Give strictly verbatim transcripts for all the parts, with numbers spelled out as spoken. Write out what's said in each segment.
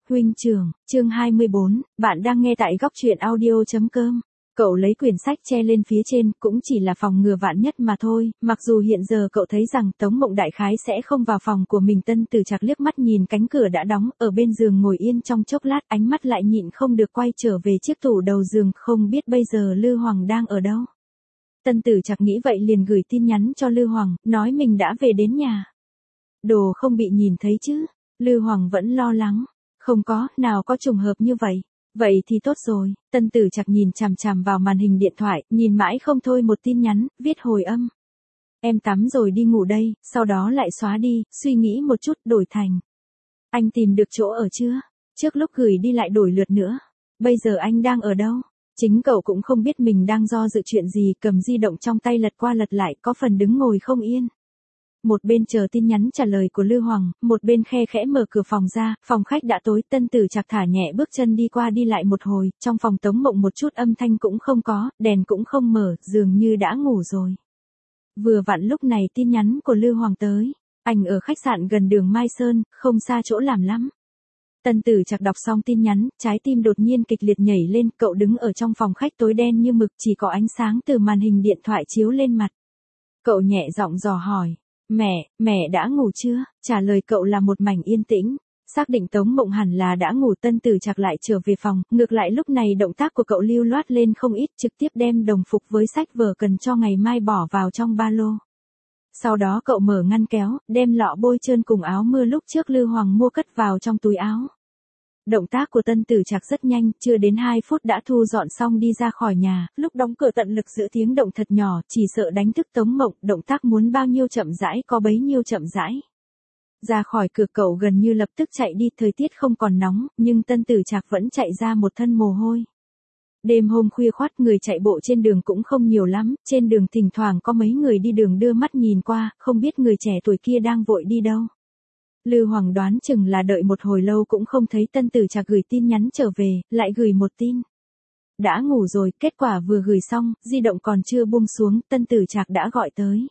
huynh trưởng, chương hai mươi bốn, bạn đang nghe tại góc truyện audio.com. Cậu lấy quyển sách che lên phía trên, cũng chỉ là phòng ngừa vạn nhất mà thôi, mặc dù hiện giờ cậu thấy rằng Tống Mộng đại khái sẽ không vào phòng của mình. Tân Tử Trạc liếc mắt nhìn cánh cửa đã đóng, ở bên giường ngồi yên trong chốc lát, ánh mắt lại nhịn không được quay trở về chiếc tủ đầu giường, không biết bây giờ Lư Hoàng đang ở đâu. Tân Tử Trạc nghĩ vậy liền gửi tin nhắn cho Lư Hoàng, nói mình đã về đến nhà. Đồ không bị nhìn thấy chứ? Lư Hoàng vẫn lo lắng. Không có, nào có trùng hợp như vậy. Vậy thì tốt rồi. Tân Tử Trạc nhìn chằm chằm vào màn hình điện thoại, nhìn mãi không thôi một tin nhắn, viết hồi âm. Em tắm rồi đi ngủ đây, sau đó lại xóa đi, suy nghĩ một chút, đổi thành. Anh tìm được chỗ ở chưa? Trước lúc gửi đi lại đổi lượt nữa. Bây giờ anh đang ở đâu? Chính cậu cũng không biết mình đang do dự chuyện gì, cầm di động trong tay lật qua lật lại, có phần đứng ngồi không yên. Một bên chờ tin nhắn trả lời của Lư Hoàng, một bên khe khẽ mở cửa phòng ra, phòng khách đã tối. Tân Tử Trạc thả nhẹ bước chân đi qua đi lại một hồi, trong phòng Tống Mộng một chút âm thanh cũng không có, đèn cũng không mở, dường như đã ngủ rồi. Vừa vặn lúc này tin nhắn của Lư Hoàng tới, anh ở khách sạn gần đường Mai Sơn, không xa chỗ làm lắm. Tân Tử Trạc đọc xong tin nhắn, trái tim đột nhiên kịch liệt nhảy lên, cậu đứng ở trong phòng khách tối đen như mực, chỉ có ánh sáng từ màn hình điện thoại chiếu lên mặt. Cậu nhẹ giọng dò hỏi. Mẹ, mẹ đã ngủ chưa? Trả lời cậu là một mảnh yên tĩnh. Xác định Tống Mộng hẳn là đã ngủ. Tân Tử Trạc lại trở về phòng, ngược lại lúc này động tác của cậu lưu loát lên không ít, trực tiếp đem đồng phục với sách vở cần cho ngày mai bỏ vào trong ba lô. Sau đó cậu mở ngăn kéo, đem lọ bôi trơn cùng áo mưa lúc trước Lư Hoàng mua cất vào trong túi áo. Động tác của Tân Tử Trạc rất nhanh, chưa đến hai phút đã thu dọn xong đi ra khỏi nhà, lúc đóng cửa tận lực giữ tiếng động thật nhỏ, chỉ sợ đánh thức Tống Mộng, động tác muốn bao nhiêu chậm rãi có bấy nhiêu chậm rãi. Ra khỏi cửa cậu gần như lập tức chạy đi, thời tiết không còn nóng, nhưng Tân Tử Trạc vẫn chạy ra một thân mồ hôi. Đêm hôm khuya khoắt người chạy bộ trên đường cũng không nhiều lắm, trên đường thỉnh thoảng có mấy người đi đường đưa mắt nhìn qua, không biết người trẻ tuổi kia đang vội đi đâu. Lư Hoàng đoán chừng là đợi một hồi lâu cũng không thấy Tân Tử Trạc gửi tin nhắn trở về, lại gửi một tin. Đã ngủ rồi, kết quả vừa gửi xong, di động còn chưa buông xuống, Tân Tử Trạc đã gọi tới.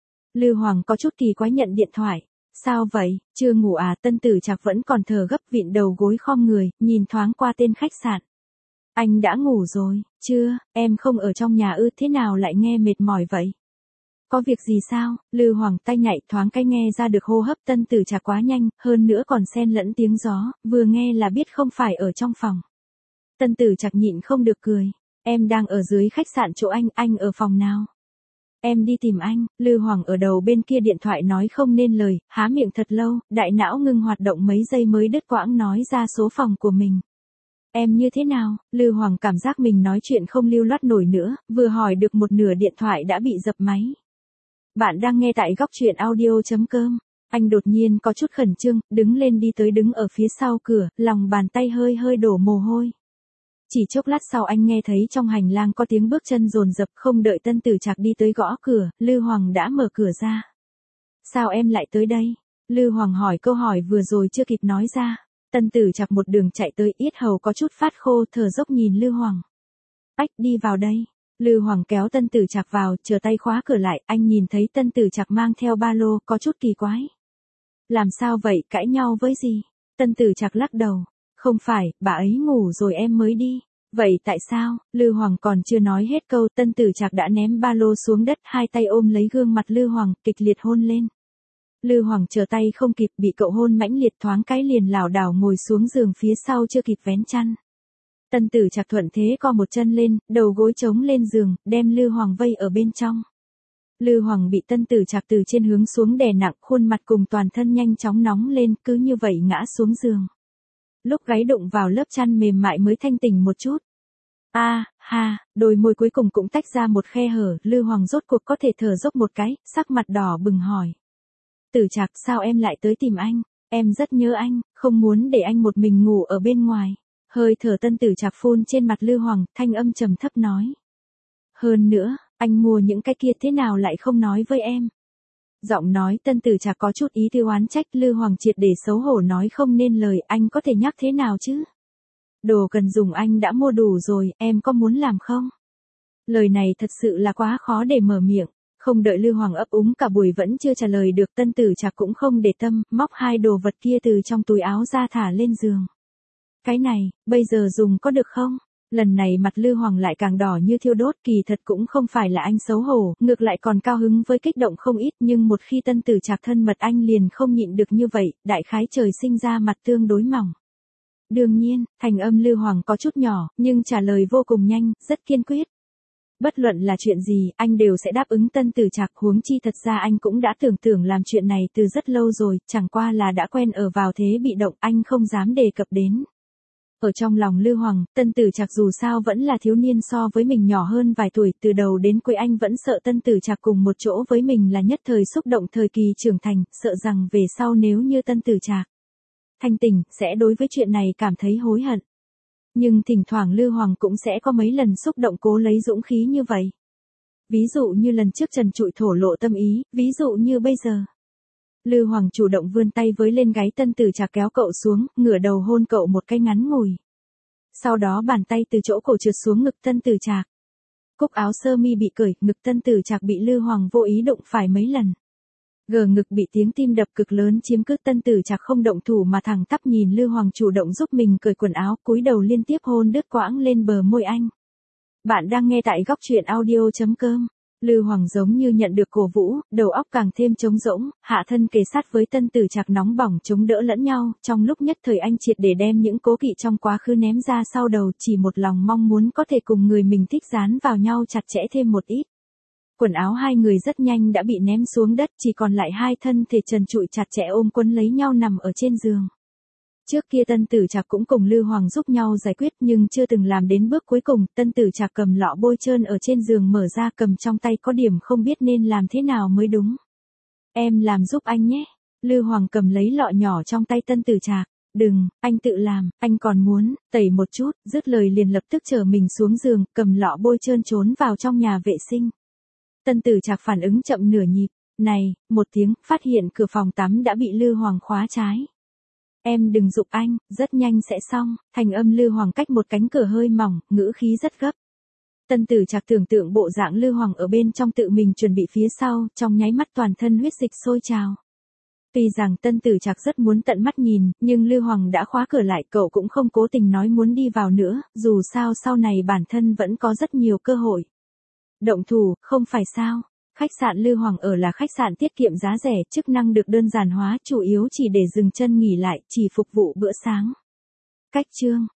Lư Hoàng có chút kỳ quái nhận điện thoại. Sao vậy, chưa ngủ à? Tân Tử Trạc vẫn còn thở gấp, vịn đầu gối khom người, nhìn thoáng qua tên khách sạn. Anh đã ngủ rồi, chưa, em không ở trong nhà ư, thế nào lại nghe mệt mỏi vậy? Có việc gì sao? Lư Hoàng tay nhạy thoáng cái nghe ra được hô hấp Tân Tử Trạc quá nhanh, hơn nữa còn xen lẫn tiếng gió, vừa nghe là biết không phải ở trong phòng. Tân Tử Trạc nhịn không được cười. Em đang ở dưới khách sạn chỗ anh, anh ở phòng nào? Em đi tìm anh. Lư Hoàng ở đầu bên kia điện thoại nói không nên lời, há miệng thật lâu, đại não ngưng hoạt động mấy giây mới đứt quãng nói ra số phòng của mình. Em như thế nào? Lư Hoàng cảm giác mình nói chuyện không lưu loát nổi nữa, vừa hỏi được một nửa điện thoại đã bị dập máy. Bạn đang nghe tại góc truyện audio.com. Anh đột nhiên có chút khẩn trương, đứng lên đi tới đứng ở phía sau cửa, lòng bàn tay hơi hơi đổ mồ hôi. Chỉ chốc lát sau anh nghe thấy trong hành lang có tiếng bước chân dồn dập, không đợi Tân Tử Trạc đi tới gõ cửa, Lư Hoàng đã mở cửa ra. Sao em lại tới đây? Lư Hoàng hỏi câu hỏi vừa rồi chưa kịp nói ra. Tân Tử Trạc một đường chạy tới, yết hầu có chút phát khô, thở dốc nhìn Lư Hoàng. Ách, đi vào đây. Lư Hoàng kéo Tân Tử Trạc vào, chờ tay khóa cửa lại, anh nhìn thấy Tân Tử Trạc mang theo ba lô, có chút kỳ quái. Làm sao vậy, cãi nhau với gì? Tân Tử Trạc lắc đầu. Không phải, bà ấy ngủ rồi em mới đi. Vậy tại sao? Lư Hoàng còn chưa nói hết câu, Tân Tử Trạc đã ném ba lô xuống đất, hai tay ôm lấy gương mặt Lư Hoàng, kịch liệt hôn lên. Lư Hoàng chờ tay không kịp, bị cậu hôn mãnh liệt, thoáng cái liền lảo đảo ngồi xuống giường phía sau chưa kịp vén chăn. Tân Tử Trạc thuận thế co một chân lên, đầu gối trống lên giường, đem Lư Hoàng vây ở bên trong. Lư Hoàng bị Tân Tử Trạc từ trên hướng xuống đè nặng, khuôn mặt cùng toàn thân nhanh chóng nóng lên, cứ như vậy ngã xuống giường. Lúc gáy đụng vào lớp chăn mềm mại mới thanh tỉnh một chút. A, à, ha, đôi môi cuối cùng cũng tách ra một khe hở, Lư Hoàng rốt cuộc có thể thở dốc một cái, sắc mặt đỏ bừng hỏi. Tử Trạc, sao em lại tới tìm anh? Em rất nhớ anh, không muốn để anh một mình ngủ ở bên ngoài. Hơi thở Tân Tử Trạc phun trên mặt Lư Hoàng, thanh âm trầm thấp nói. Hơn nữa, anh mua những cái kia thế nào lại không nói với em? Giọng nói Tân Tử Trạc có chút ý tư oán trách. Lư Hoàng triệt để xấu hổ nói không nên lời, anh có thể nhắc thế nào chứ? Đồ cần dùng anh đã mua đủ rồi, em có muốn làm không? Lời này thật sự là quá khó để mở miệng. Không đợi Lư Hoàng ấp úng cả buổi vẫn chưa trả lời được, Tân Tử Trạc cũng không để tâm, móc hai đồ vật kia từ trong túi áo ra thả lên giường. Cái này, bây giờ dùng có được không? Lần này mặt Lư Hoàng lại càng đỏ như thiêu đốt, kỳ thật cũng không phải là anh xấu hổ, ngược lại còn cao hứng với kích động không ít, nhưng một khi Tân Tử Trạc thân mật anh liền không nhịn được như vậy, đại khái trời sinh ra mặt tương đối mỏng. Đương nhiên, thành âm Lư Hoàng có chút nhỏ, nhưng trả lời vô cùng nhanh, rất kiên quyết. Bất luận là chuyện gì, anh đều sẽ đáp ứng Tân Tử Trạc, huống chi thật ra anh cũng đã tưởng tưởng làm chuyện này từ rất lâu rồi, chẳng qua là đã quen ở vào thế bị động, anh không dám đề cập đến. Ở trong lòng Lư Hoàng, Tân Tử Trạc dù sao vẫn là thiếu niên so với mình nhỏ hơn vài tuổi, từ đầu đến cuối anh vẫn sợ Tân Tử Trạc cùng một chỗ với mình là nhất thời xúc động thời kỳ trưởng thành, sợ rằng về sau nếu như Tân Tử Trạc thanh tỉnh, sẽ đối với chuyện này cảm thấy hối hận. Nhưng thỉnh thoảng Lư Hoàng cũng sẽ có mấy lần xúc động cố lấy dũng khí như vậy. Ví dụ như lần trước trần trụi thổ lộ tâm ý, ví dụ như bây giờ. Lư Hoàng chủ động vươn tay với lên gáy Tân Tử Trạc kéo cậu xuống, ngửa đầu hôn cậu một cái ngắn ngủi. Sau đó bàn tay từ chỗ cổ trượt xuống ngực Tân Tử Trạc. Cúc áo sơ mi bị cởi, ngực Tân Tử Trạc bị Lư Hoàng vô ý đụng phải mấy lần. Gờ ngực bị tiếng tim đập cực lớn chiếm cứ, Tân Tử Trạc không động thủ mà thẳng tắp nhìn Lư Hoàng chủ động giúp mình cởi quần áo, cúi đầu liên tiếp hôn đứt quãng lên bờ môi anh. Bạn đang nghe tại góc truyện audio chấm com. Lư Hoàng giống như nhận được cổ vũ, đầu óc càng thêm trống rỗng, hạ thân kề sát với Tân Tử Trạc nóng bỏng chống đỡ lẫn nhau, trong lúc nhất thời anh triệt để đem những cố kỵ trong quá khứ ném ra sau đầu, chỉ một lòng mong muốn có thể cùng người mình thích dán vào nhau chặt chẽ thêm một ít. Quần áo hai người rất nhanh đã bị ném xuống đất, chỉ còn lại hai thân thể trần trụi chặt chẽ ôm quấn lấy nhau nằm ở trên giường. Trước kia Tân Tử Trạc cũng cùng Lư Hoàng giúp nhau giải quyết nhưng chưa từng làm đến bước cuối cùng, Tân Tử Trạc cầm lọ bôi trơn ở trên giường mở ra cầm trong tay có điểm không biết nên làm thế nào mới đúng. Em làm giúp anh nhé. Lư Hoàng cầm lấy lọ nhỏ trong tay Tân Tử Trạc. Đừng, anh tự làm, anh còn muốn, tẩy một chút, dứt lời liền lập tức chở mình xuống giường, cầm lọ bôi trơn trốn vào trong nhà vệ sinh. Tân Tử Trạc phản ứng chậm nửa nhịp, này, một tiếng, phát hiện cửa phòng tắm đã bị Lư Hoàng khóa trái. Em đừng giục anh, rất nhanh sẽ xong, thành âm Lư Hoàng cách một cánh cửa hơi mỏng, ngữ khí rất gấp. Tân Tử Trạc tưởng tượng bộ dạng Lư Hoàng ở bên trong tự mình chuẩn bị phía sau, trong nháy mắt toàn thân huyết dịch sôi trào. Tuy rằng Tân Tử Trạc rất muốn tận mắt nhìn, nhưng Lư Hoàng đã khóa cửa lại, cậu cũng không cố tình nói muốn đi vào nữa, dù sao sau này bản thân vẫn có rất nhiều cơ hội. Động thủ, không phải sao? Khách sạn Lư Hoàng ở là khách sạn tiết kiệm giá rẻ, chức năng được đơn giản hóa, chủ yếu chỉ để dừng chân nghỉ lại, chỉ phục vụ bữa sáng. Cách chương